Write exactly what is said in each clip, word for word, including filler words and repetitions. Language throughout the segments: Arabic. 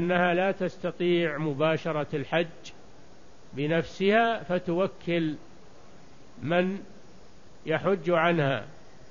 أنها لا تستطيع مباشرة الحج بنفسها فتوكل من يحج عنها.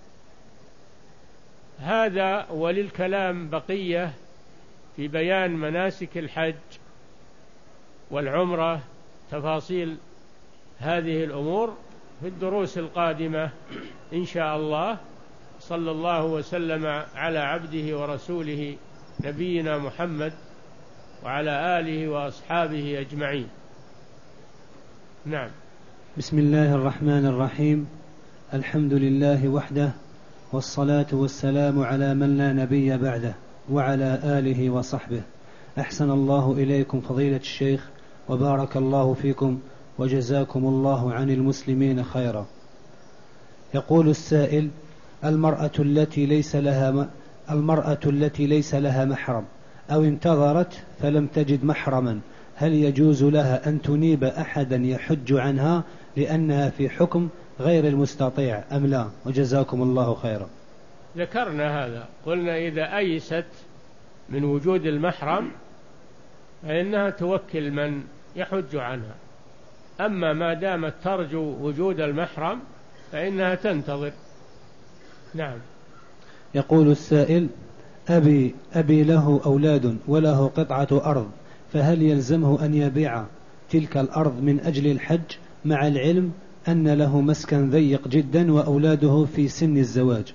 هذا وللكلام بقية في بيان مناسك الحج والعمرة، تفاصيل هذه الأمور في الدروس القادمة إن شاء الله. صلى الله وسلم على عبده ورسوله نبينا محمد وعلى آله وأصحابه أجمعين. نعم. بسم الله الرحمن الرحيم. الحمد لله وحده، والصلاة والسلام على من لا نبي بعده، وعلى آله وصحبه. أحسن الله إليكم فضيلة الشيخ، وبارك الله فيكم، وجزاكم الله عن المسلمين خيرا. يقول السائل: المرأة التي ليس لها المرأة التي ليس لها محرم أو انتظرت فلم تجد محرما، هل يجوز لها أن تنيب أحدا يحج عنها لأنها في حكم غير المستطيع أم لا؟ وجزاكم الله خيرا. ذكرنا هذا، قلنا إذا أيست من وجود المحرم فإنها توكل من يحج عنها، أما ما دامت ترجو وجود المحرم فإنها تنتظر. نعم. يقول السائل: أبي, أبي له أولاد وله قطعة أرض، فهل يلزمه أن يبيع تلك الأرض من أجل الحج، مع العلم أن له مسكن ضيق جدا وأولاده في سن الزواج؟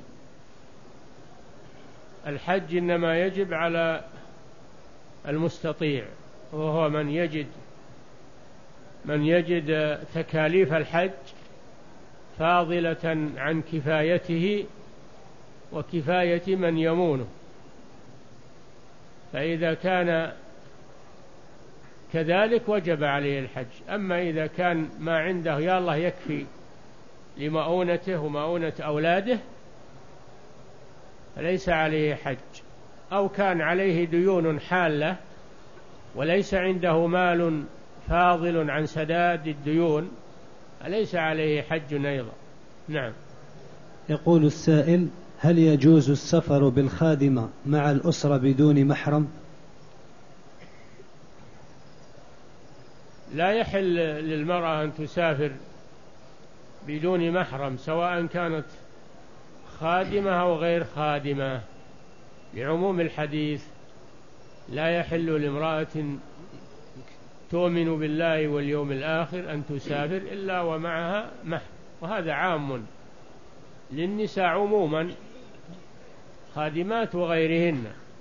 الحج إنما يجب على المستطيع، وهو من يجد من يجد تكاليف الحج فاضلة عن كفايته وكفاية من يمونه. فإذا كان كذلك وجب عليه الحج. أما إذا كان ما عنده يا الله يكفي لمؤونته ومؤونة أولاده فليس عليه حج، أو كان عليه ديون حالة وليس عنده مال فاضل عن سداد الديون فليس عليه حج أيضا. نعم. يقول السائل: هل يجوز السفر بالخادمة مع الأسرة بدون محرم؟ لا يحل للمرأة أن تسافر بدون محرم، سواء كانت خادمة أو غير خادمة، لعموم الحديث: لا يحل لامرأة تؤمن بالله واليوم الآخر أن تسافر إلا ومعها محرم. وهذا عام للنساء عموما، خادمات وغيرهن.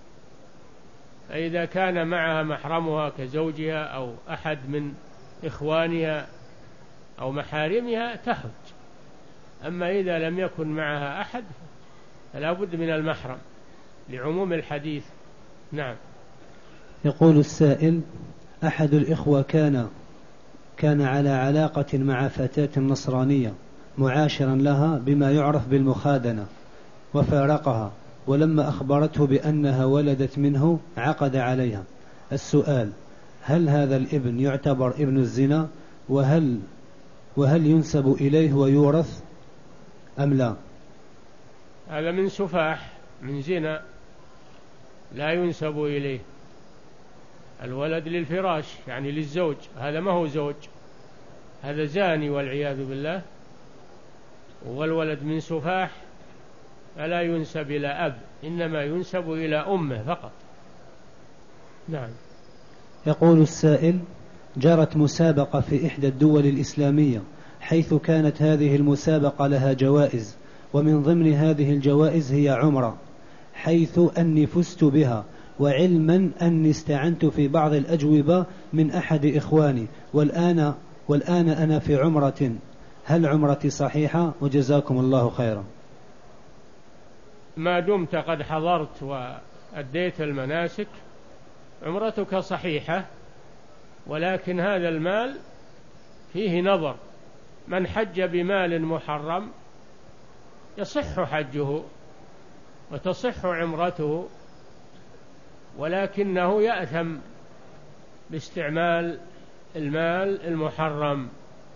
فإذا كان معها محرمها كزوجها أو أحد من إخوانها أو محارمها تحج. أما إذا لم يكن معها أحد فلا بد من المحرم لعموم الحديث. نعم. يقول السائل: أحد الإخوة كان كان على علاقة مع فتاة نصرانية معاشرا لها بما يعرف بالمخادنة، وفارقها، ولما أخبرته بأنها ولدت منه عقد عليها. السؤال: هل هذا الابن يعتبر ابن الزنا، وهل وهل ينسب إليه ويورث أم لا؟ هذا من سفاح، من زنا، لا ينسب إليه. الولد للفراش يعني للزوج، هذا ما هو زوج، هذا زاني والعياذ بالله. والولد من سفاح فلا ينسب إلى أب، إنما ينسب إلى أمه فقط. نعم. يقول السائل: جرت مسابقة في إحدى الدول الإسلامية، حيث كانت هذه المسابقة لها جوائز، ومن ضمن هذه الجوائز هي عمرة، حيث أني فزت بها، وعلما أني استعنت في بعض الأجوبة من أحد إخواني، والآن, والآن أنا في عمرة، هل عمرتي صحيحة؟ وجزاكم الله خيرا. ما دمت قد حضرت وأديت المناسك عمرتك صحيحة، ولكن هذا المال فيه نظر. من حج بمال محرم يصح حجه وتصح عمرته، ولكنه يأثم باستعمال المال المحرم،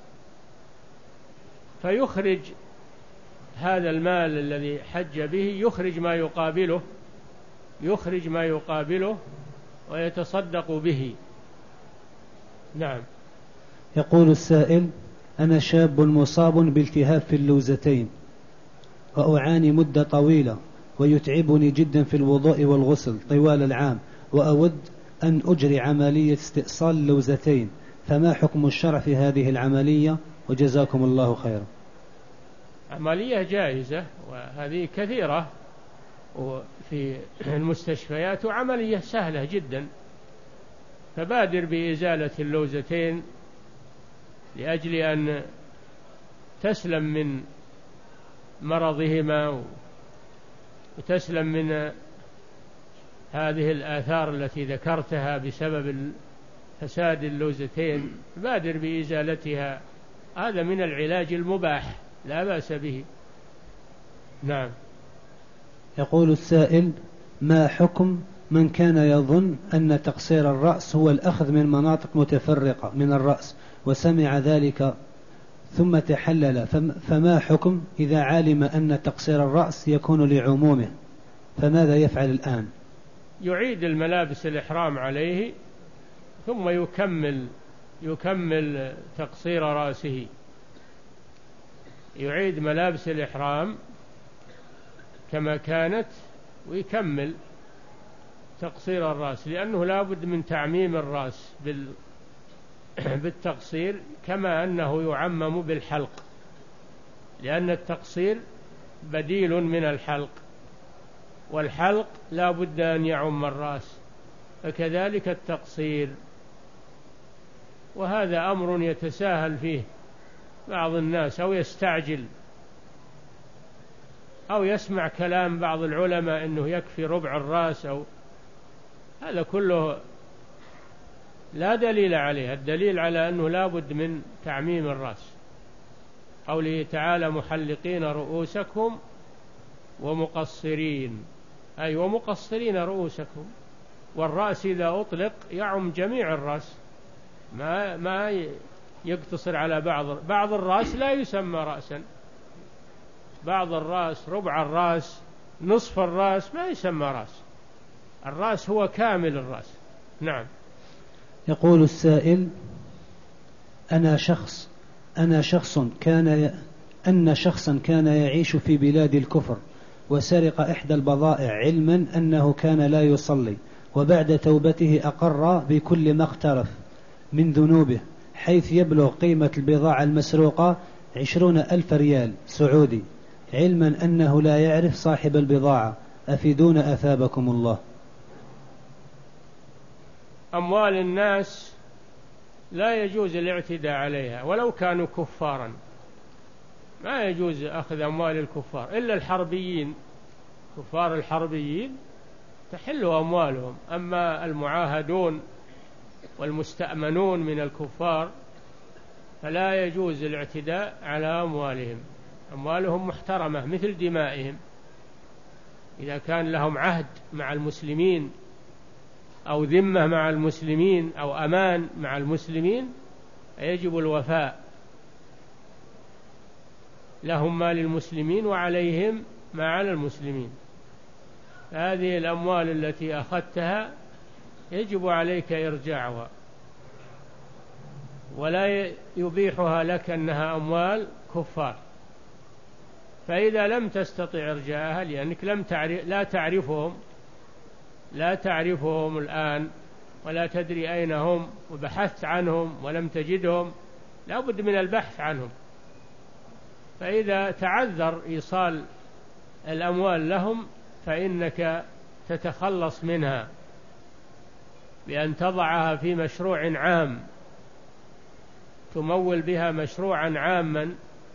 فيخرج هذا المال الذي حج به، يخرج ما يقابله يخرج ما يقابله ويتصدق به. نعم. يقول السائل: أنا شاب مصاب بالتهاب في اللوزتين وأعاني مدة طويلة ويتعبني جدا في الوضوء والغسل طوال العام، وأود أن أجري عملية استئصال اللوزتين، فما حكم الشرع في هذه العملية؟ وجزاكم الله خيرا. عملية جائزة، وهذه كثيرة في المستشفيات، وعملية سهلة جدا، فبادر بإزالة اللوزتين لأجل أن تسلم من مرضهما وتسلم من هذه الآثار التي ذكرتها بسبب فساد اللوزتين. بادر بإزالتها، هذا من العلاج المباح لا بأس به. نعم. يقول السائل: ما حكم من كان يظن أن تقصير الرأس هو الأخذ من مناطق متفرقة من الرأس وسمع ذلك ثم تحلل، فما حكم إذا علم أن تقصير الرأس يكون لعمومه، فماذا يفعل الآن؟ يعيد الملابس الإحرام عليه ثم يكمل يكمل تقصير رأسه، يعيد ملابس الإحرام كما كانت ويكمل تقصير الرأس، لأنه لا بد من تعميم الرأس بالتقصير كما أنه يعمم بالحلق، لأن التقصير بديل من الحلق، والحلق لا بد أن يعم الرأس، فكذلك التقصير. وهذا أمر يتساهل فيه بعض الناس، أو يستعجل، أو يسمع كلام بعض العلماء أنه يكفي ربع الرأس، أو هذا كله لا دليل عليه. الدليل على أنه لا بد من تعميم الرأس. قوله تعالى: محلقين رؤوسكم ومقصرين، أي ومقصرين رؤوسكم، والرأس إذا أطلق يعم جميع الرأس، ما ما يقتصر على بعض بعض الرأس، لا يسمى رأسا، بعض الرأس، ربع الرأس، نصف الرأس ما يسمى رأس، الرأس هو كامل الرأس. نعم. يقول السائل: أنا شخص أنا شخص كان ي... أن شخصا كان يعيش في بلاد الكفر وسرق إحدى البضائع علما أنه كان لا يصلي، وبعد توبته أقر بكل ما اقترف من ذنوبه، حيث يبلغ قيمة البضاعة المسروقة عشرون ألف ريال سعودي، علما أنه لا يعرف صاحب البضاعة، أفيدون أثابكم الله. أموال الناس لا يجوز الاعتداء عليها ولو كانوا كفارا، ما يجوز أخذ أموال الكفار إلا الحربيين، كفار الحربيين تحل أموالهم، أما المعاهدون والمستأمنون من الكفار فلا يجوز الاعتداء على أموالهم، أموالهم محترمة مثل دمائهم. إذا كان لهم عهد مع المسلمين أو ذمة مع المسلمين أو أمان مع المسلمين يجب الوفاء، لهم ما للمسلمين وعليهم ما على المسلمين. هذه الأموال التي أخذتها يجب عليك إرجاعها، ولا يبيحها لك أنها أموال كفار. فإذا لم تستطع إرجاعها لأنك لم تعرف لا تعرفهم لا تعرفهم الآن ولا تدري أين هم، وبحثت عنهم ولم تجدهم، لا بد من البحث عنهم. فإذا تعذر إيصال الأموال لهم فإنك تتخلص منها بأن تضعها في مشروع عام، تمول بها مشروعا عاما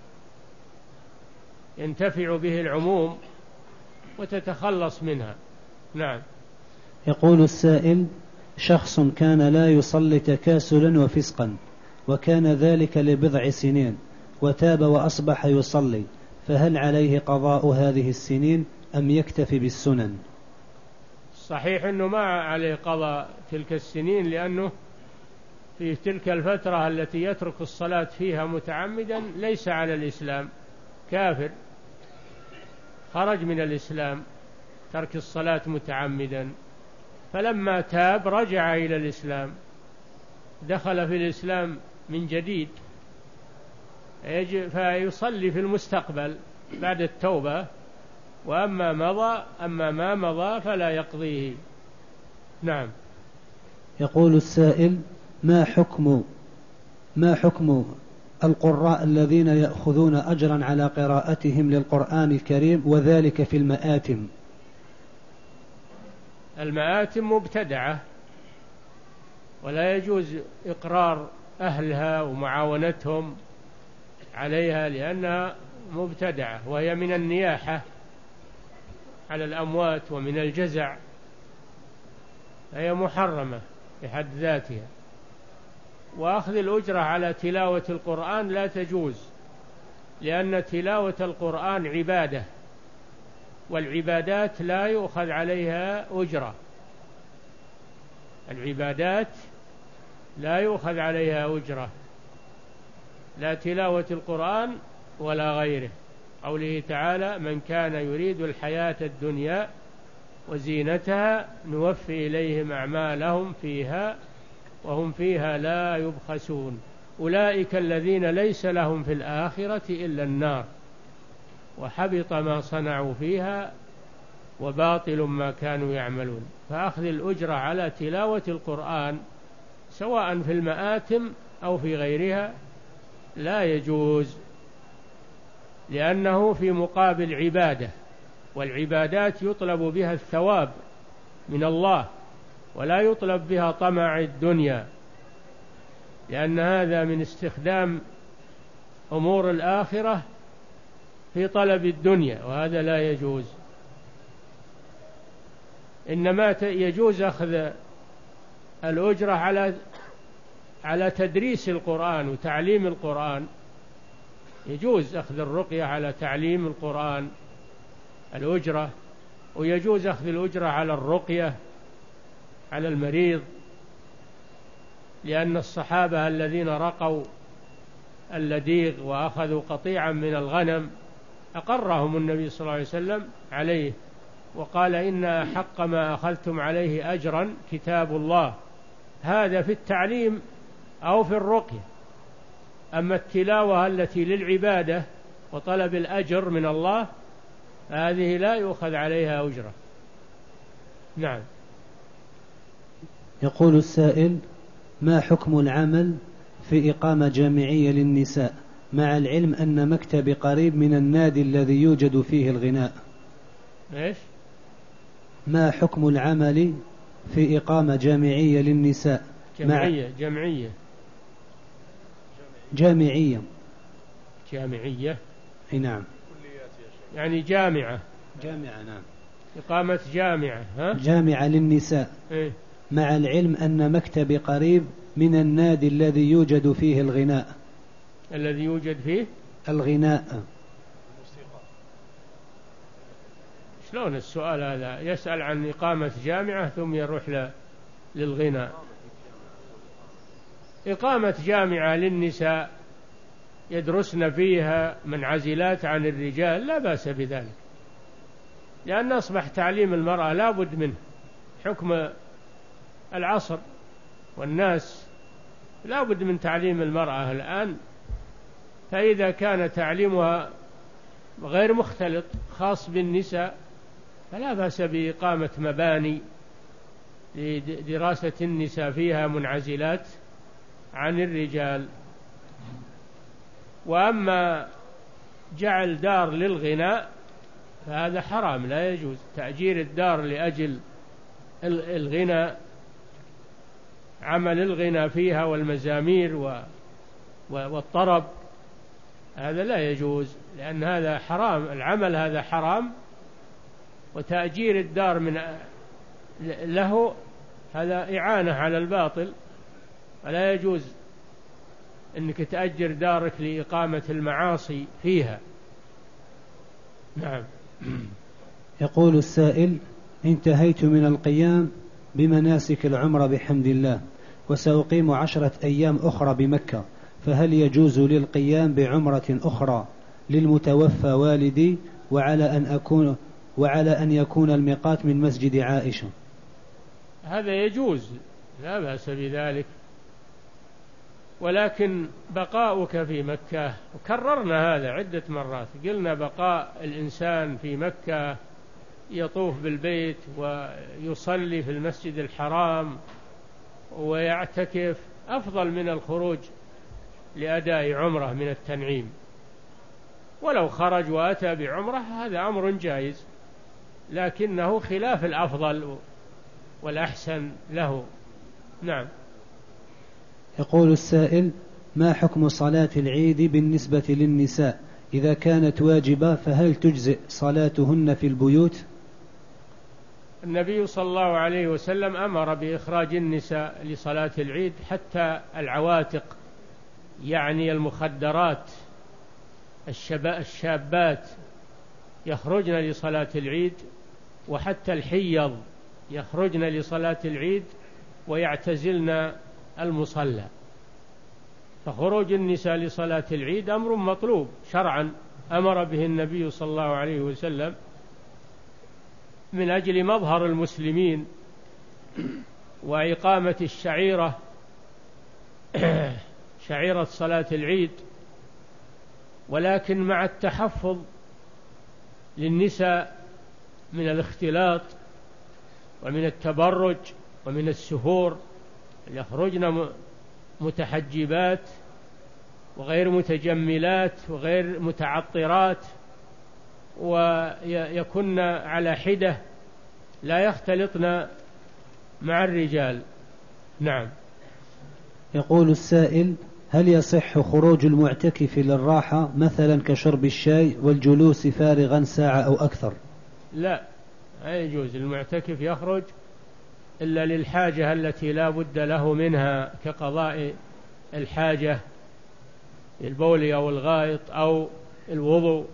ينتفع به العموم وتتخلص منها. نعم. يقول السائل: شخص كان لا يصلي تكاسلا وفسقا، وكان ذلك لبضع سنين، وتاب وأصبح يصلي، فهل عليه قضاء هذه السنين أم يكتفي بالسنن؟ صحيح أنه ما عليه قضاء تلك السنين، لأنه في تلك الفترة التي يترك الصلاة فيها متعمدا ليس على الإسلام، كافر، خرج من الإسلام، ترك الصلاة متعمدا. فلما تاب رجع إلى الإسلام، دخل في الإسلام من جديد، فيصلي في المستقبل بعد التوبة، وأما مضى أما ما مضى فلا يقضيه. نعم. يقول السائل: ما حكم ما حكم القراء الذين يأخذون أجرا على قراءتهم للقرآن الكريم وذلك في المآتم؟ المآتم مبتدعة، ولا يجوز إقرار أهلها ومعاونتهم عليها، لأنها مبتدعة، وهي من النياحة على الأموات ومن الجزع، هي محرمة بحد ذاتها. وأخذ الأجرة على تلاوة القرآن لا تجوز، لأن تلاوة القرآن عبادة، والعبادات لا يؤخذ عليها أجرة، العبادات لا يؤخذ عليها أجرة، لا تلاوة القرآن ولا غيره. قوله تعالى: من كان يريد الحياة الدنيا وزينتها نوفي إليهم أعمالهم فيها وهم فيها لا يبخسون، أولئك الذين ليس لهم في الآخرة إلا النار وحبط ما صنعوا فيها وباطل ما كانوا يعملون. فأخذ الأجرة على تلاوة القرآن سواء في المآتم أو في غيرها لا يجوز، لأنه في مقابل عبادة، والعبادات يطلب بها الثواب من الله ولا يطلب بها طمع الدنيا، لأن هذا من استخدام أمور الآخرة في طلب الدنيا، وهذا لا يجوز. إنما يجوز أخذ الأجرة على على تدريس القرآن وتعليم القرآن، يجوز أخذ الرقية على تعليم القرآن الأجرة، ويجوز أخذ الأجرة على الرقية على المريض، لأن الصحابة الذين رقوا اللديغ وأخذوا قطيعا من الغنم أقرهم النبي صلى الله عليه وسلم عليه، وقال: إن أحق ما أخذتم عليه أجرا كتاب الله. هذا في التعليم أو في الرقية. أما التلاوة التي للعبادة وطلب الأجر من الله هذه لا يؤخذ عليها أجرة. نعم. يقول السائل: ما حكم العمل في إقامة جامعية للنساء مع العلم أن مكتبي قريب من النادي الذي يوجد فيه الغناء؟ إيش؟ ما حكم العمل في إقامة جامعية للنساء جمعية جمعية جامعية جامعية نعم، يعني جامعة جامعة نعم، إقامة جامعة ها؟ جامعة للنساء إيه؟ مع العلم أن مكتبي قريب من النادي الذي يوجد فيه الغناء. الذي يوجد فيه الغناء. شلون السؤال هذا؟ يسأل عن إقامة جامعة ثم يروح ل... للغناء. إقامة جامعة للنساء يدرسن فيها منعزلات عن الرجال لا بأس بذلك، لأن أصبح تعليم المرأة لا بد منه، حكم العصر والناس لا بد من تعليم المرأة الآن. فإذا كان تعليمها غير مختلط خاص بالنساء فلا بأس بإقامة مباني لدراسة النساء فيها منعزلات عن الرجال. وأما جعل دار للغناء فهذا حرام، لا يجوز تأجير الدار لأجل الغناء، عمل الغناء فيها والمزامير والطرب، هذا لا يجوز، لأن هذا حرام، العمل هذا حرام، وتأجير الدار من له هذا إعانة على الباطل، ولا يجوز أنك تأجر دارك لإقامة المعاصي فيها. نعم. يقول السائل: انتهيت من القيام بمناسك العمرة بحمد الله، وسأقيم عشرة أيام أخرى بمكة، فهل يجوز لي القيام بعمرة أخرى للمتوفى والدي، وعلى أن أكون وعلى أن يكون الميقات من مسجد عائشة؟ هذا يجوز، لا بأس بذلك، ولكن بقاؤك في مكة، وكررنا هذا عدة مرات، قلنا بقاء الإنسان في مكة يطوف بالبيت ويصلي في المسجد الحرام ويعتكف أفضل من الخروج لأداء عمرة من التنعيم. ولو خرج وأتى بعمرة هذا أمر جائز، لكنه خلاف الأفضل والأحسن له. نعم. يقول السائل: ما حكم صلاة العيد بالنسبة للنساء؟ إذا كانت واجبة فهل تجزئ صلاتهن في البيوت؟ النبي صلى الله عليه وسلم أمر بإخراج النساء لصلاة العيد، حتى العواتق يعني المخدرات الشابات يخرجن لصلاة العيد، وحتى الحيض يخرجن لصلاة العيد ويعتزلن المصلى. فخروج النساء لصلاة العيد أمر مطلوب شرعا، أمر به النبي صلى الله عليه وسلم من أجل مظهر المسلمين وإقامة الشعيرة شعيرة صلاة العيد، ولكن مع التحفظ للنساء من الاختلاط ومن التبرج ومن السفور، يخرجن متحجبات وغير متجملات وغير متعطرات، ويكن على حدة لا يختلطن مع الرجال. نعم. يقول السائل: هل يصح خروج المعتكف للراحة مثلا كشرب الشاي والجلوس فارغا ساعة أو أكثر؟ لا، لا يجوز. المعتكف يخرج إلا للحاجة التي لا بد له منها، كقضاء الحاجة البول أو الغائط أو الوضوء.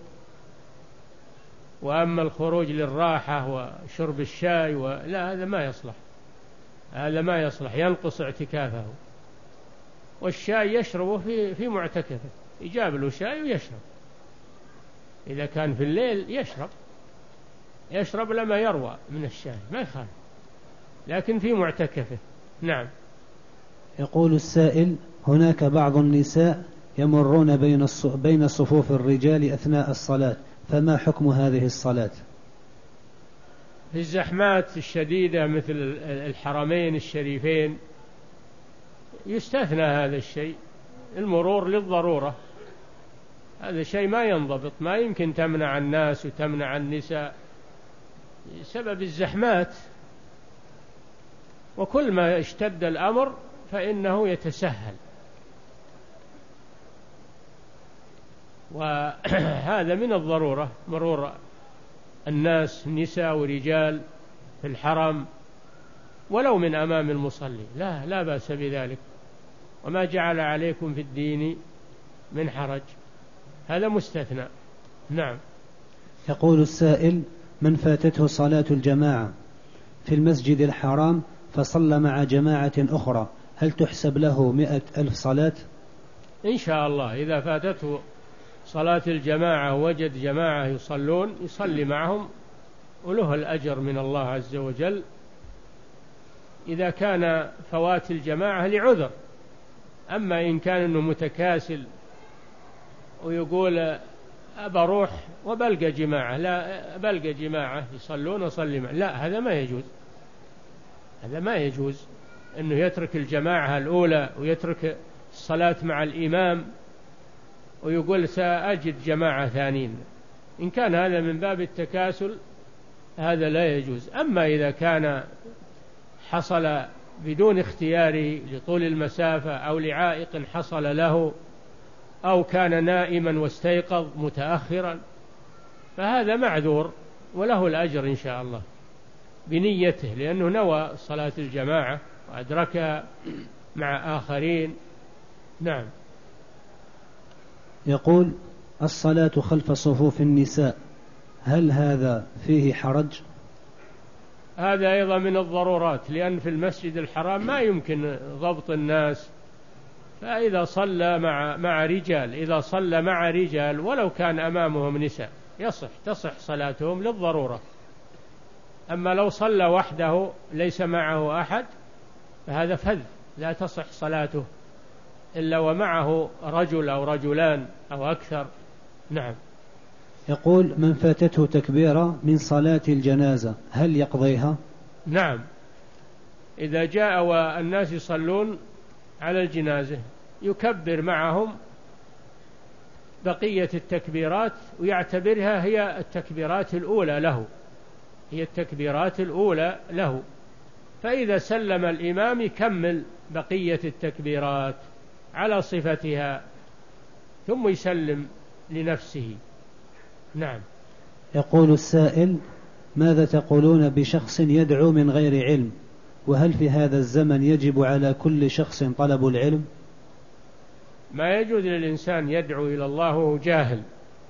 وأما الخروج للراحة وشرب الشاي و... لا، هذا ما يصلح، هذا ما يصلح، ينقص اعتكافه. والشاي يشربه في في معتكفه، يجاب له شاي ويشرب، إذا كان في الليل يشرب يشرب لما يروى من الشاي ما يخالف، لكن في معتكفه. نعم. يقول السائل: هناك بعض النساء يمرون بين بين صفوف الرجال أثناء الصلاة، فما حكم هذه الصلاة؟ في الزحمات الشديدة مثل الحرمين الشريفين يستثنى هذا الشيء، المرور للضرورة، هذا شيء ما ينضبط، ما يمكن تمنع الناس وتمنع النساء بسبب الزحمات. وكل ما اشتد الأمر فإنه يتسهل، وهذا من الضرورة مرور الناس نساء ورجال في الحرم ولو من أمام المصلي، لا لا بأس بذلك، وما جعل عليكم في الدين من حرج، هذا مستثنى. نعم. يقول السائل: من فاتته صلاة الجماعة في المسجد الحرام فصلى مع جماعة أخرى، هل تحسب له مئة ألف صلاة؟ إن شاء الله، إذا فاتته صلاة الجماعة وجد جماعة يصلون يصلي معهم وله الأجر من الله عز وجل، إذا كان فوات الجماعة لعذر. أما إن كان إنه متكاسل ويقول أبى أروح وبلقى جماعة، لا بلقى جماعة يصلون وصلي معه، لا، هذا ما يجوز، هذا ما يجوز أنه يترك الجماعة الأولى ويترك الصلاة مع الإمام ويقول سأجد جماعة ثانيين. إن كان هذا من باب التكاسل هذا لا يجوز. أما إذا كان حصل بدون اختياره لطول المسافة أو لعائق حصل له أو كان نائما واستيقظ متأخرا فهذا معذور وله الأجر إن شاء الله بنيته، لأنه نوى صلاة الجماعة وأدركها مع آخرين. نعم. يقول: الصلاة خلف صفوف النساء هل هذا فيه حرج؟ هذا أيضا من الضرورات، لأن في المسجد الحرام ما يمكن ضبط الناس، فإذا صلى مع مع رجال إذا صلى مع رجال ولو كان أمامهم نساء يصح تصح صلاتهم للضرورة. أما لو صلى وحده ليس معه أحد فهذا فذ لا تصح صلاته إلا ومعه رجل أو رجلان أو أكثر. نعم. يقول: من فاتته تكبيرة من صلاة الجنازة هل يقضيها؟ نعم، إذا جاء والناس يصلون على الجنازة يكبر معهم بقية التكبيرات ويعتبرها هي التكبيرات الأولى له هي التكبيرات الأولى له فإذا سلم الإمام يكمل بقية التكبيرات على صفتها ثم يسلم لنفسه. نعم. يقول السائل: ماذا تقولون بشخص يدعو من غير علم؟ وهل في هذا الزمن يجب على كل شخص طلب العلم؟ ما يجوز للإنسان يدعو إلى الله وهو جاهل،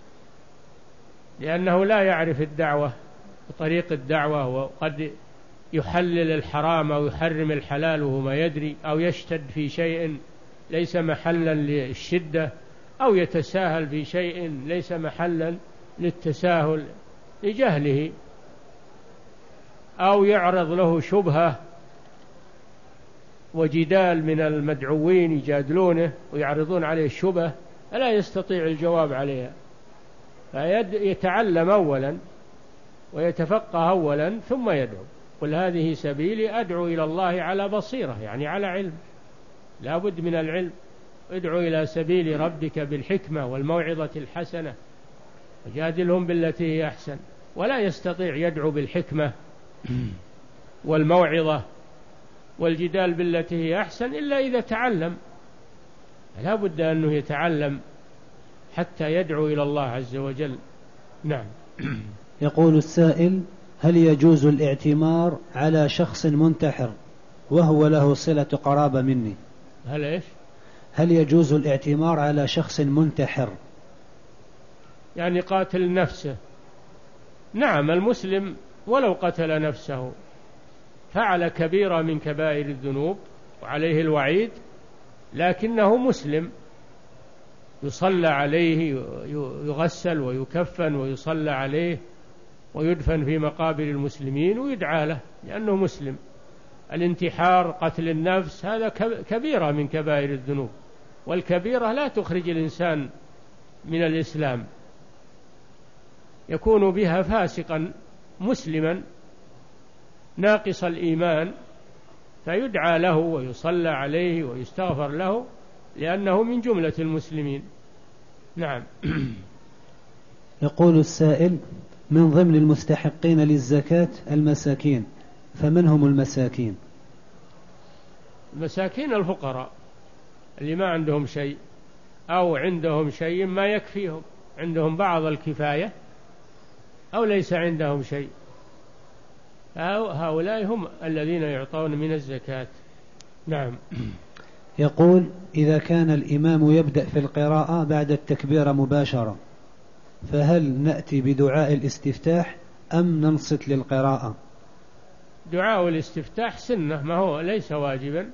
لأنه لا يعرف الدعوة وطريق الدعوة، وقد يحلل الحرام أو يحرم الحلال وهو ما يدري، أو يشتد في شيء ليس محلا للشدة، أو يتساهل في شيء ليس محلا للتساهل لجهله، أو يعرض له شبهة وجدال من المدعوين يجادلونه ويعرضون عليه الشبهة فلا يستطيع الجواب عليها، فيتعلم أولا ويتفقه أولا ثم يدعو. قل هذه سبيلي أدعو إلى الله على بصيرة، يعني على علم، لا بد من العلم. ادعو إلى سبيل ربك بالحكمة والموعظة الحسنة وجادلهم بالتي هي أحسن. ولا يستطيع يدعو بالحكمة والموعظة والجدال بالتي هي أحسن إلا إذا تعلم، لا بد أنه يتعلم حتى يدعو إلى الله عز وجل. نعم. يقول السائل: هل يجوز الاعتمار على شخص منتحر وهو له صلة قرابة مني؟ هل إيش؟ هل يجوز الاعتمار على شخص منتحر يعني قاتل نفسه؟ نعم، المسلم ولو قتل نفسه فعل كبيرة من كبائر الذنوب وعليه الوعيد، لكنه مسلم يصلى عليه، يغسل ويكفن ويصلى عليه ويدفن في مقابر المسلمين ويدعى له لأنه مسلم. الانتحار قتل النفس هذا كبيرة من كبائر الذنوب، والكبيرة لا تخرج الإنسان من الإسلام، يكون بها فاسقا مسلما ناقص الإيمان، فيدعى له ويصلى عليه ويستغفر له لأنه من جملة المسلمين. نعم. يقول السائل: من ضمن المستحقين للزكاة المساكين، فمن هم المساكين؟ المساكين الفقراء اللي ما عندهم شيء أو عندهم شيء ما يكفيهم، عندهم بعض الكفاية أو ليس عندهم شيء، هؤلاء هم الذين يعطون من الزكاة. نعم. يقول: إذا كان الإمام يبدأ في القراءة بعد التكبير مباشرة فهل نأتي بدعاء الاستفتاح أم ننصت للقراءة؟ دعاء الاستفتاح سنة، ما هو ليس واجبا،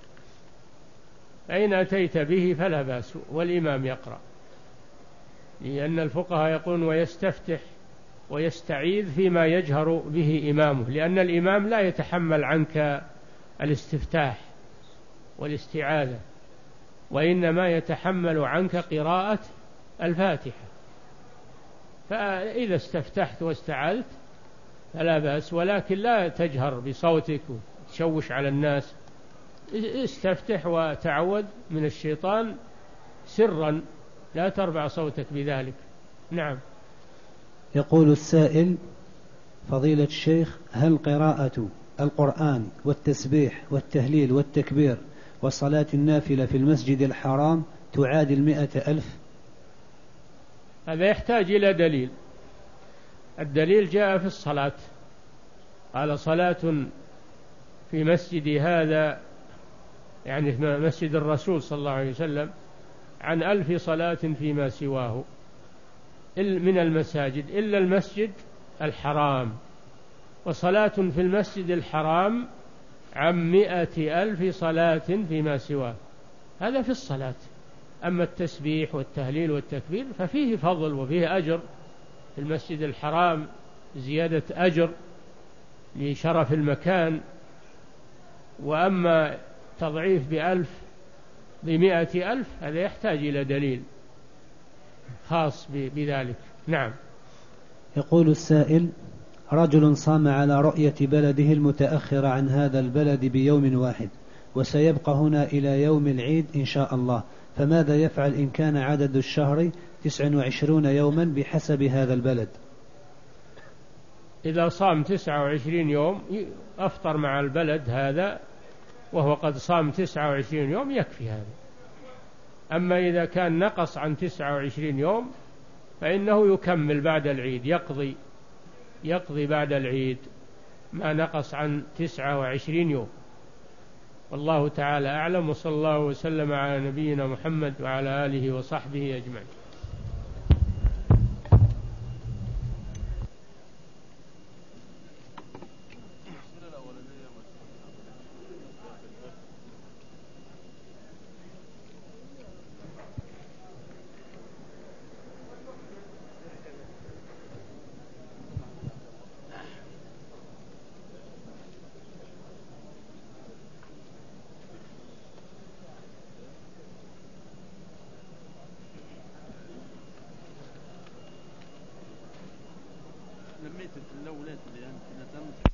أين أتيت به فلا بأس والإمام يقرأ، لأن الفقهاء يقولون ويستفتح ويستعيذ فيما يجهر به إمامه، لأن الإمام لا يتحمل عنك الاستفتاح والاستعاذة، وإنما يتحمل عنك قراءة الفاتحة، فإذا استفتحت واستعذت فلا بأس، ولكن لا تجهر بصوتك وتشوش على الناس، استفتح وتعوذ من الشيطان سرا، لا ترفع صوتك بذلك. نعم. يقول السائل: فضيلة الشيخ، هل قراءة القرآن والتسبيح والتهليل والتكبير وصلاة النافلة في المسجد الحرام تعادل مئة ألف؟ هذا يحتاج إلى دليل. الدليل جاء في الصلاة، قال: صلاة في مسجد هذا، يعني في مسجد الرسول صلى الله عليه وسلم، عن ألف صلاة فيما سواه من المساجد إلا المسجد الحرام، وصلاة في المسجد الحرام عن مئة ألف صلاة فيما سواه. هذا في الصلاة. أما التسبيح والتهليل والتكبير ففيه فضل وفيه أجر، في المسجد الحرام زيادة أجر لشرف المكان. وأما تضعيف بألف بمائة ألف هذا يحتاج إلى دليل خاص بذلك. نعم. يقول السائل: رجل صام على رؤية بلده المتأخر عن هذا البلد بيوم واحد، وسيبقى هنا إلى يوم العيد إن شاء الله، فماذا يفعل إن كان عدد الشهر تسع وعشرون يوما بحسب هذا البلد؟ إذا صام تسعة وعشرين يوم أفطر مع البلد هذا وهو قد صام تسعة وعشرين يوم يكفي هذا. أما إذا كان نقص عن تسعة وعشرين يوم فإنه يكمل بعد العيد، يقضي يقضي بعد العيد ما نقص عن تسعة وعشرين يوم. والله تعالى أعلم، وصلى الله وسلم على نبينا محمد وعلى آله وصحبه أجمعين. لميت الأولاد اللي أنت